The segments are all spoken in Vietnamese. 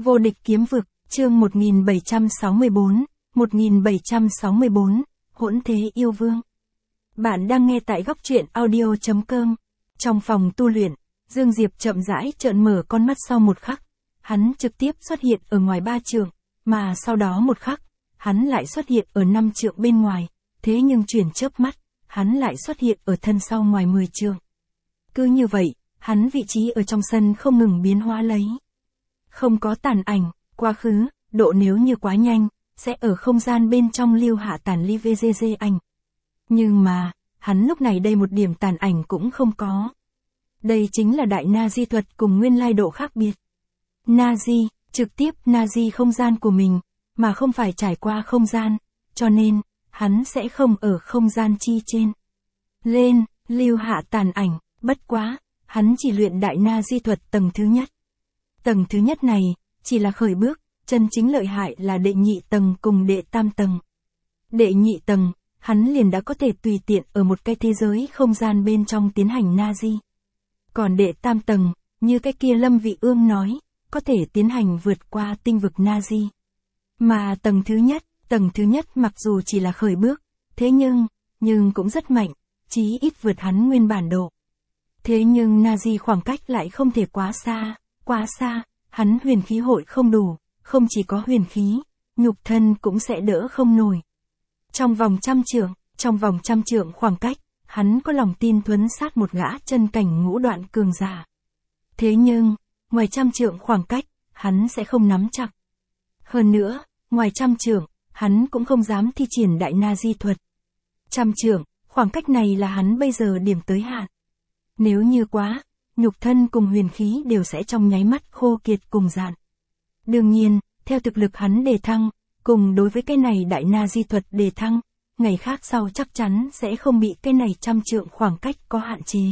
Vô địch kiếm vực, chương 1764, hỗn thế yêu vương. Bạn đang nghe tại góc truyện audio.com. Trong phòng tu luyện, Dương Diệp chậm rãi trợn mở con mắt sau một khắc. Hắn trực tiếp xuất hiện ở ngoài 3 trượng, mà sau đó một khắc, hắn lại xuất hiện ở 5 trượng bên ngoài, thế nhưng chuyển chớp mắt, hắn lại xuất hiện ở thân sau ngoài 10 trượng. Cứ như vậy, hắn vị trí ở trong sân không ngừng biến hóa lấy. Không có tàn ảnh, quá khứ, độ nếu như quá nhanh, sẽ ở không gian bên trong lưu hạ tàn ly VGG ảnh. Nhưng mà, hắn lúc này đây một điểm tàn ảnh cũng không có. Đây chính là đại Nazi thuật cùng nguyên lai độ khác biệt. Nazi, trực tiếp Nazi không gian của mình, mà không phải trải qua không gian, cho nên, hắn sẽ không ở không gian chi trên. Lên, lưu hạ tàn ảnh, bất quá, hắn chỉ luyện đại Nazi thuật tầng thứ nhất. Tầng thứ nhất này, chỉ là khởi bước, chân chính lợi hại là đệ nhị tầng cùng đệ tam tầng. Đệ nhị tầng, hắn liền đã có thể tùy tiện ở một cái thế giới không gian bên trong tiến hành Nazi. Còn đệ tam tầng, như cái kia Lâm Vị Ương nói, có thể tiến hành vượt qua tinh vực Nazi. Mà tầng thứ nhất mặc dù chỉ là khởi bước, thế nhưng cũng rất mạnh, chí ít vượt hắn nguyên bản độ. Thế nhưng Nazi khoảng cách lại không thể quá xa, hắn huyền khí hội không đủ, không chỉ có huyền khí, nhục thân cũng sẽ đỡ không nổi. Trong vòng trăm trượng khoảng cách, hắn có lòng tin thuấn sát một gã chân cảnh ngũ đoạn cường giả. Thế nhưng, ngoài 100 trượng khoảng cách, hắn sẽ không nắm chặt. Hơn nữa, ngoài 100 trượng, hắn cũng không dám thi triển đại Nazi thuật. 100 trượng, khoảng cách này là hắn bây giờ điểm tới hạn. Nếu như quá, nhục thân cùng huyền khí đều sẽ trong nháy mắt khô kiệt cùng dạn. Đương nhiên, theo thực lực hắn đề thăng, cùng đối với cái này đại Nazi thuật đề thăng, ngày khác sau chắc chắn sẽ không bị cái này 100 trượng khoảng cách có hạn chế.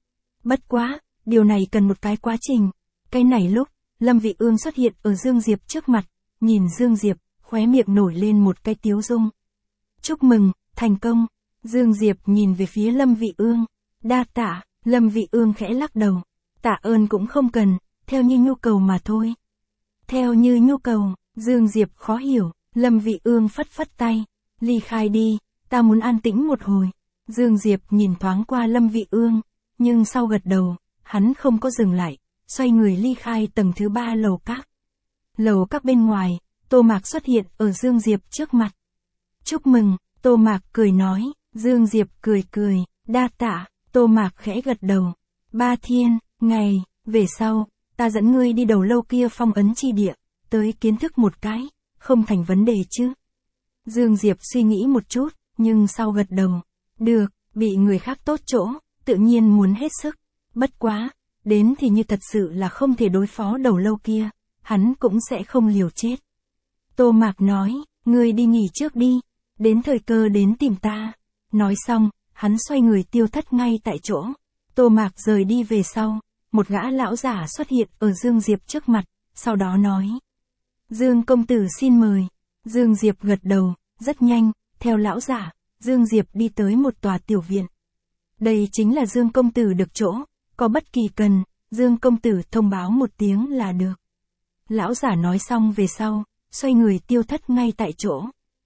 Bất quá, điều này cần một cái quá trình. Cái này lúc, Lâm Vị Ương xuất hiện ở Dương Diệp trước mặt, nhìn Dương Diệp, khóe miệng nổi lên một cái tiếu dung. Chúc mừng, thành công. Dương Diệp nhìn về phía Lâm Vị Ương. Đa tạ. Lâm Vị Ương khẽ lắc đầu. Tạ ơn cũng không cần, theo như nhu cầu mà thôi. Theo như nhu cầu, Dương Diệp khó hiểu. Lâm Vị Ương phất phất tay. Ly khai đi, ta muốn an tĩnh một hồi. Dương Diệp nhìn thoáng qua Lâm Vị Ương, nhưng sau gật đầu, hắn không có dừng lại, xoay người ly khai tầng thứ 3 lầu các. Lầu các bên ngoài, Tô Mạc xuất hiện ở Dương Diệp trước mặt. Chúc mừng, Tô Mạc cười nói. Dương Diệp cười, đa tạ. Tô Mạc khẽ gật đầu. 3 thiên, ngày, về sau, ta dẫn ngươi đi đầu lâu kia phong ấn chi địa, tới kiến thức một cái, không thành vấn đề chứ. Dương Diệp suy nghĩ một chút, nhưng sau gật đầu. Được, bị người khác tốt chỗ, tự nhiên muốn hết sức. Bất quá, đến thì như thật sự là không thể đối phó đầu lâu kia, hắn cũng sẽ không liều chết. Tô Mạc nói, ngươi đi nghỉ trước đi, đến thời cơ đến tìm ta. Nói xong, hắn xoay người tiêu thất ngay tại chỗ. Tô Mạc rời đi về sau, một gã lão giả xuất hiện ở Dương Diệp trước mặt, sau đó nói. Dương công tử xin mời. Dương Diệp gật đầu, rất nhanh, theo lão giả, Dương Diệp đi tới một tòa tiểu viện. Đây chính là Dương công tử được chỗ, có bất kỳ cần, Dương công tử thông báo một tiếng là được. Lão giả nói xong về sau, xoay người tiêu thất ngay tại chỗ.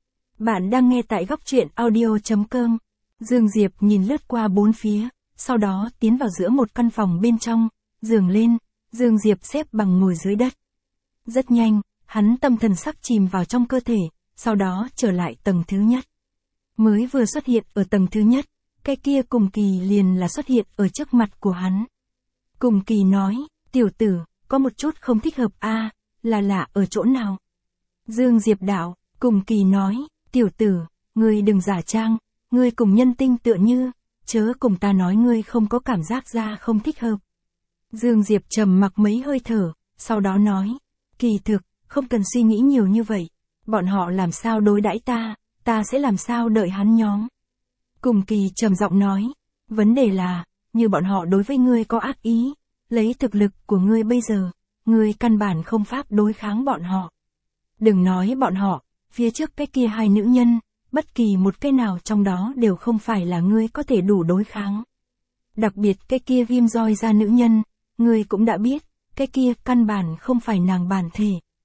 Bạn đang nghe tại góc truyện audio.com. Dương Diệp nhìn lướt qua bốn phía, sau đó tiến vào giữa một căn phòng bên trong, giường lên, Dương Diệp xếp bằng ngồi dưới đất. Rất nhanh, hắn tâm thần sắc chìm vào trong cơ thể, sau đó trở lại tầng thứ nhất. Mới vừa xuất hiện ở tầng thứ nhất, cái kia Cùng Kỳ liền là xuất hiện ở trước mặt của hắn. Cùng Kỳ nói, tiểu tử, có một chút không thích hợp a, là lạ ở chỗ nào? Dương Diệp đạo, Cùng Kỳ nói, tiểu tử, ngươi đừng giả trang, ngươi cùng nhân tinh tựa như, chớ cùng ta nói ngươi không có cảm giác ra không thích hợp. Dương Diệp trầm mặc mấy hơi thở, sau đó nói, kỳ thực, không cần suy nghĩ nhiều như vậy, bọn họ làm sao đối đãi ta sẽ làm sao đợi hắn nhóm. Cùng Kỳ trầm giọng nói, vấn đề là, như bọn họ đối với ngươi có ác ý, lấy thực lực của ngươi bây giờ, ngươi căn bản không pháp đối kháng bọn họ. Đừng nói bọn họ, phía trước cái kia 2 nữ nhân, bất kỳ một cái nào trong đó đều không phải là ngươi có thể đủ đối kháng. Đặc biệt cái kia Viêm roi ra nữ nhân, ngươi cũng đã biết, cái kia căn bản không phải nàng bản thể,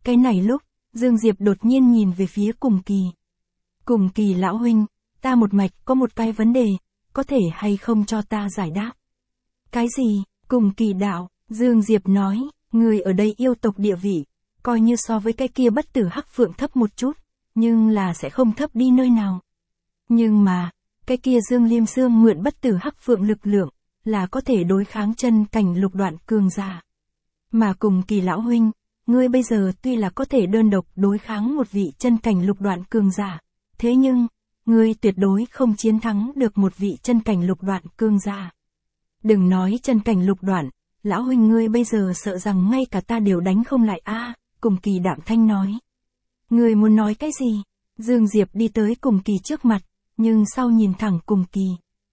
Cái này lúc, Dương Diệp đột nhiên nhìn về phía Cùng Kỳ. Cùng Kỳ lão huynh, ta một mạch có một cái vấn đề, có thể hay không cho ta giải đáp? Cái gì? Cùng Kỳ đạo, Dương Diệp nói, người ở đây yêu tộc địa vị, coi như so với cái kia bất tử hắc phượng thấp một chút, nhưng là sẽ không thấp đi nơi nào. Nhưng mà, cái kia Dương Liêm Sương mượn bất tử hắc phượng lực lượng, là có thể đối kháng chân cảnh lục đoạn cường giả. Mà Cùng Kỳ lão huynh, ngươi bây giờ tuy là có thể đơn độc đối kháng một vị chân cảnh lục đoạn cường giả, thế nhưng, ngươi tuyệt đối không chiến thắng được một vị chân cảnh lục đoạn cường giả. Đừng nói chân cảnh lục đoạn, lão huynh ngươi bây giờ sợ rằng ngay cả ta đều đánh không lại a. Cùng Kỳ đạm thanh nói. Ngươi muốn nói cái gì? Dương Diệp đi tới Cùng Kỳ trước mặt, nhưng sau nhìn thẳng Cùng Kỳ.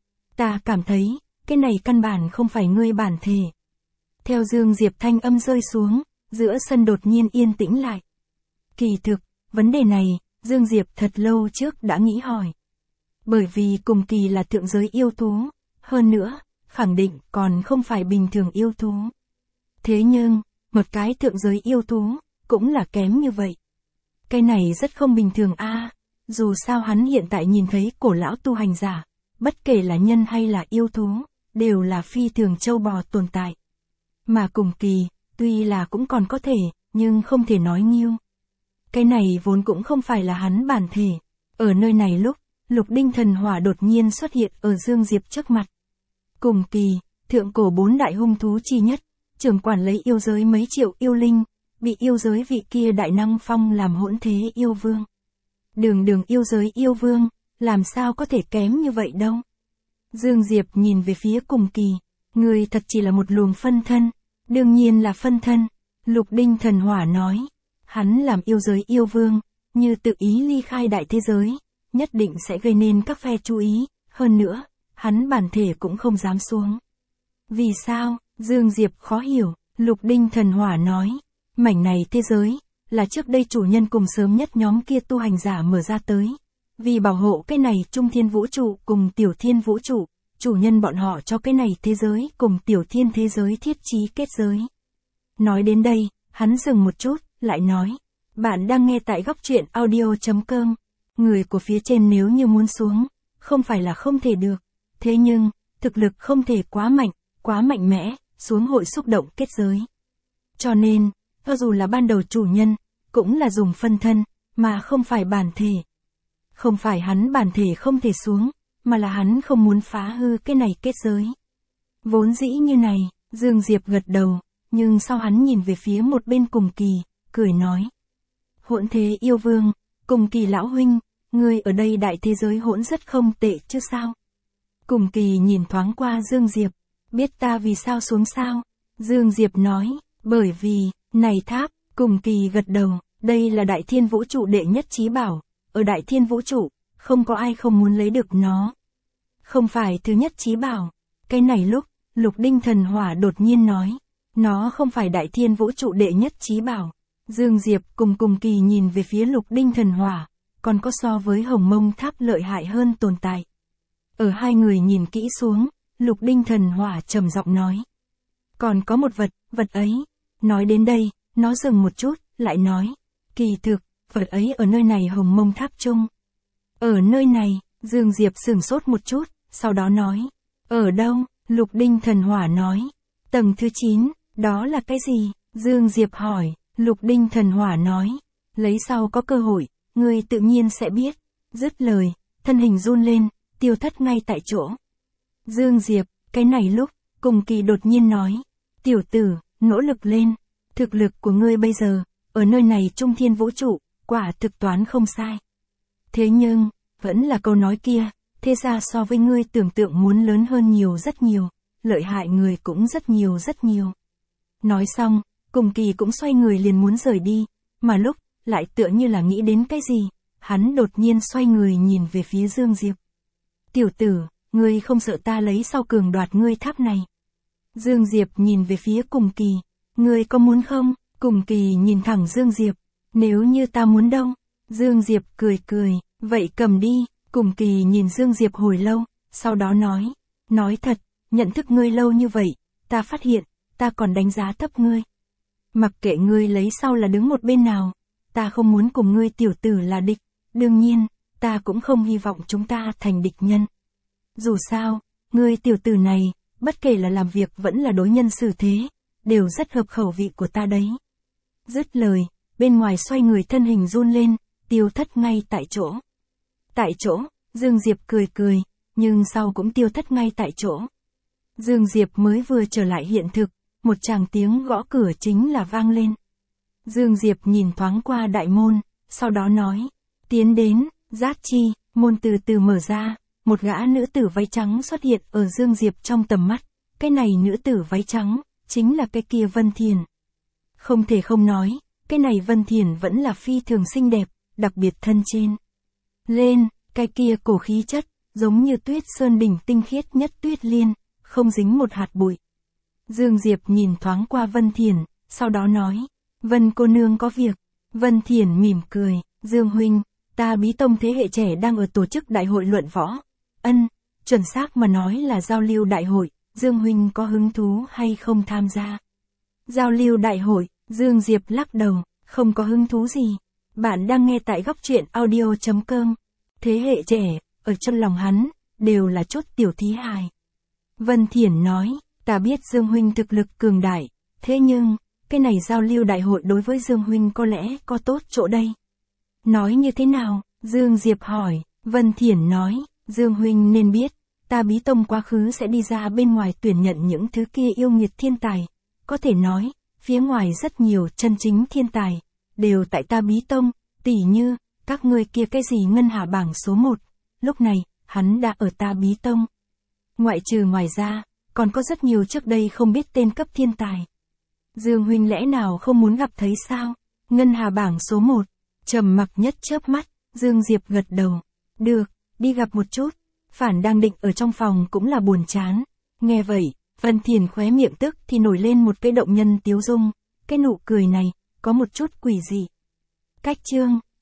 Ta cảm thấy, cái này căn bản không phải ngươi bản thể. Theo Dương Diệp thanh âm rơi xuống, giữa sân đột nhiên yên tĩnh lại. Kỳ thực, vấn đề này, Dương Diệp thật lâu trước đã nghĩ hỏi. Bởi vì Cùng Kỳ là thượng giới yêu thú, hơn nữa, khẳng định còn không phải bình thường yêu thú. Thế nhưng, một cái thượng giới yêu thú, cũng là kém như vậy. Cái này rất không bình thường a. Dù sao hắn hiện tại nhìn thấy cổ lão tu hành giả, bất kể là nhân hay là yêu thú, đều là phi thường châu bò tồn tại. Mà Cùng Kỳ, tuy là cũng còn có thể, nhưng không thể nói nghiêu. Cái này vốn cũng không phải là hắn bản thể. Ở nơi này lúc, Lục Đinh thần hỏa đột nhiên xuất hiện ở Dương Diệp trước mặt. Cùng Kỳ, thượng cổ 4 đại hung thú chi nhất, trưởng quản lấy yêu giới mấy triệu yêu linh, bị yêu giới vị kia đại năng phong làm hỗn thế yêu vương. Đường yêu giới yêu vương, làm sao có thể kém như vậy đâu. Dương Diệp nhìn về phía Cùng Kỳ, người thật chỉ là một luồng phân thân, đương nhiên là phân thân. Lục Đinh thần hỏa nói, hắn làm yêu giới yêu vương, như tự ý ly khai đại thế giới, nhất định sẽ gây nên các phe chú ý, hơn nữa, hắn bản thể cũng không dám xuống. Vì sao? Dương Diệp khó hiểu. Lục Đinh thần hỏa nói, mảnh này thế giới, là trước đây chủ nhân cùng sớm nhất nhóm kia tu hành giả mở ra tới. Vì bảo hộ cái này trung thiên vũ trụ cùng tiểu thiên vũ trụ, chủ nhân bọn họ cho cái này thế giới cùng tiểu thiên thế giới thiết trí kết giới. Nói đến đây, hắn dừng một chút, lại nói, bạn đang nghe tại góc truyện audio.com, người của phía trên nếu như muốn xuống, không phải là không thể được, thế nhưng, thực lực không thể quá mạnh mẽ, xuống hội xúc động kết giới. Cho nên, cho dù là ban đầu chủ nhân, cũng là dùng phân thân, mà không phải bản thể. Không phải hắn bản thể không thể xuống, mà là hắn không muốn phá hư cái này kết giới. Vốn dĩ như này, Dương Diệp gật đầu, nhưng sau hắn nhìn về phía một bên Cùng Kỳ, cười nói. Hỗn thế yêu vương, Cùng Kỳ lão huynh, ngươi ở đây đại thế giới hỗn rất không tệ chứ sao? Cùng Kỳ nhìn thoáng qua Dương Diệp, biết ta vì sao xuống sao? Dương Diệp nói, bởi vì, này tháp, Cùng Kỳ gật đầu, đây là đại thiên vũ trụ đệ nhất chí bảo, ở đại thiên vũ trụ, không có ai không muốn lấy được nó. Không phải thứ nhất chí bảo, cái này lúc, Lục Đinh thần hỏa đột nhiên nói, nó không phải đại thiên vũ trụ đệ nhất chí bảo. Dương Diệp cùng Kỳ nhìn về phía Lục Đinh thần hỏa, còn có so với Hồng Mông tháp lợi hại hơn tồn tại. Ở hai người nhìn kỹ xuống, Lục Đinh thần hỏa trầm giọng nói. Còn có một vật ấy. Nói đến đây, nó dừng một chút, lại nói. Kỳ thực, vật ấy ở nơi này Hồng Mông tháp chung. Ở nơi này, Dương Diệp sửng sốt một chút, sau đó nói. Ở đâu? Lục Đinh thần hỏa nói. Tầng thứ 9, đó là cái gì? Dương Diệp hỏi. Lục Đinh thần hỏa nói. Lấy sau có cơ hội, ngươi tự nhiên sẽ biết. Dứt lời, thân hình run lên, tiêu thất ngay tại chỗ. Dương Diệp, cái này lúc, Cùng Kỳ đột nhiên nói. Tiểu tử, nỗ lực lên. Thực lực của ngươi bây giờ, ở nơi này trung thiên vũ trụ, quả thực toán không sai. Thế nhưng, vẫn là câu nói kia, thế ra so với ngươi tưởng tượng muốn lớn hơn nhiều rất nhiều, lợi hại người cũng rất nhiều. Nói xong, Cùng Kỳ cũng xoay người liền muốn rời đi, mà lúc, lại tựa như là nghĩ đến cái gì, hắn đột nhiên xoay người nhìn về phía Dương Diệp. Tiểu tử, ngươi không sợ ta lấy sau cường đoạt ngươi tháp này. Dương Diệp nhìn về phía Cùng Kỳ, ngươi có muốn không? Cùng Kỳ nhìn thẳng Dương Diệp, nếu như ta muốn đâu? Dương Diệp cười, vậy cầm đi. Cùng Kỳ nhìn Dương Diệp hồi lâu, sau đó nói thật, nhận thức ngươi lâu như vậy, ta phát hiện, ta còn đánh giá thấp ngươi. Mặc kệ ngươi lấy sau là đứng một bên nào, ta không muốn cùng ngươi tiểu tử là địch, đương nhiên, ta cũng không hy vọng chúng ta thành địch nhân. Dù sao, ngươi tiểu tử này, bất kể là làm việc vẫn là đối nhân xử thế, đều rất hợp khẩu vị của ta đấy. Dứt lời, bên ngoài xoay người thân hình run lên, tiêu thất ngay tại chỗ. Tại chỗ, Dương Diệp cười cười, nhưng sau cũng tiêu thất ngay tại chỗ. Dương Diệp mới vừa trở lại hiện thực, một tràng tiếng gõ cửa chính là vang lên. Dương Diệp nhìn thoáng qua đại môn, sau đó nói, tiến đến, Giác Chi, môn từ từ mở ra, một gã nữ tử váy trắng xuất hiện ở Dương Diệp trong tầm mắt, cái này nữ tử váy trắng, chính là cái kia Vân Thiền. Không thể không nói, cái này Vân Thiền vẫn là phi thường xinh đẹp, đặc biệt thân trên. Lên, cái kia cổ khí chất, giống như tuyết sơn đỉnh tinh khiết nhất tuyết liên, không dính một hạt bụi. Dương Diệp nhìn thoáng qua Vân Thiền, sau đó nói, Vân cô nương có việc. Vân Thiền mỉm cười, Dương huynh, ta Bí Tông thế hệ trẻ đang ở tổ chức đại hội luận võ. Chuẩn xác mà nói là giao lưu đại hội, Dương huynh có hứng thú hay không tham gia? Giao lưu đại hội, Dương Diệp lắc đầu, không có hứng thú gì. Bạn đang nghe tại góc truyện audio.com. Thế hệ trẻ, ở trong lòng hắn, đều là chút tiểu thí hài. Vân Thiển nói, ta biết Dương huynh thực lực cường đại, thế nhưng, cái này giao lưu đại hội đối với Dương huynh có lẽ có tốt chỗ đây. Nói như thế nào? Dương Diệp hỏi. Vân Thiển nói, Dương huynh nên biết, ta Bí Tông quá khứ sẽ đi ra bên ngoài tuyển nhận những thứ kia yêu nghiệt thiên tài. Có thể nói, phía ngoài rất nhiều chân chính thiên tài, đều tại ta Bí Tông, tỉ như, các ngươi kia cái gì ngân hà bảng số 1, lúc này, hắn đã ở ta Bí Tông. Ngoại trừ ngoài ra, còn có rất nhiều trước đây không biết tên cấp thiên tài. Dương huynh lẽ nào không muốn gặp thấy sao? Ngân hà bảng số 1, trầm mặc nhất chớp mắt, Dương Diệp gật đầu. Được, đi gặp một chút. Phản đang định ở trong phòng cũng là buồn chán. Nghe vậy, Vân Thiền khóe miệng tức thì nổi lên một cái động nhân tiếu dung. Cái nụ cười này, có một chút quỷ dị. Cách chương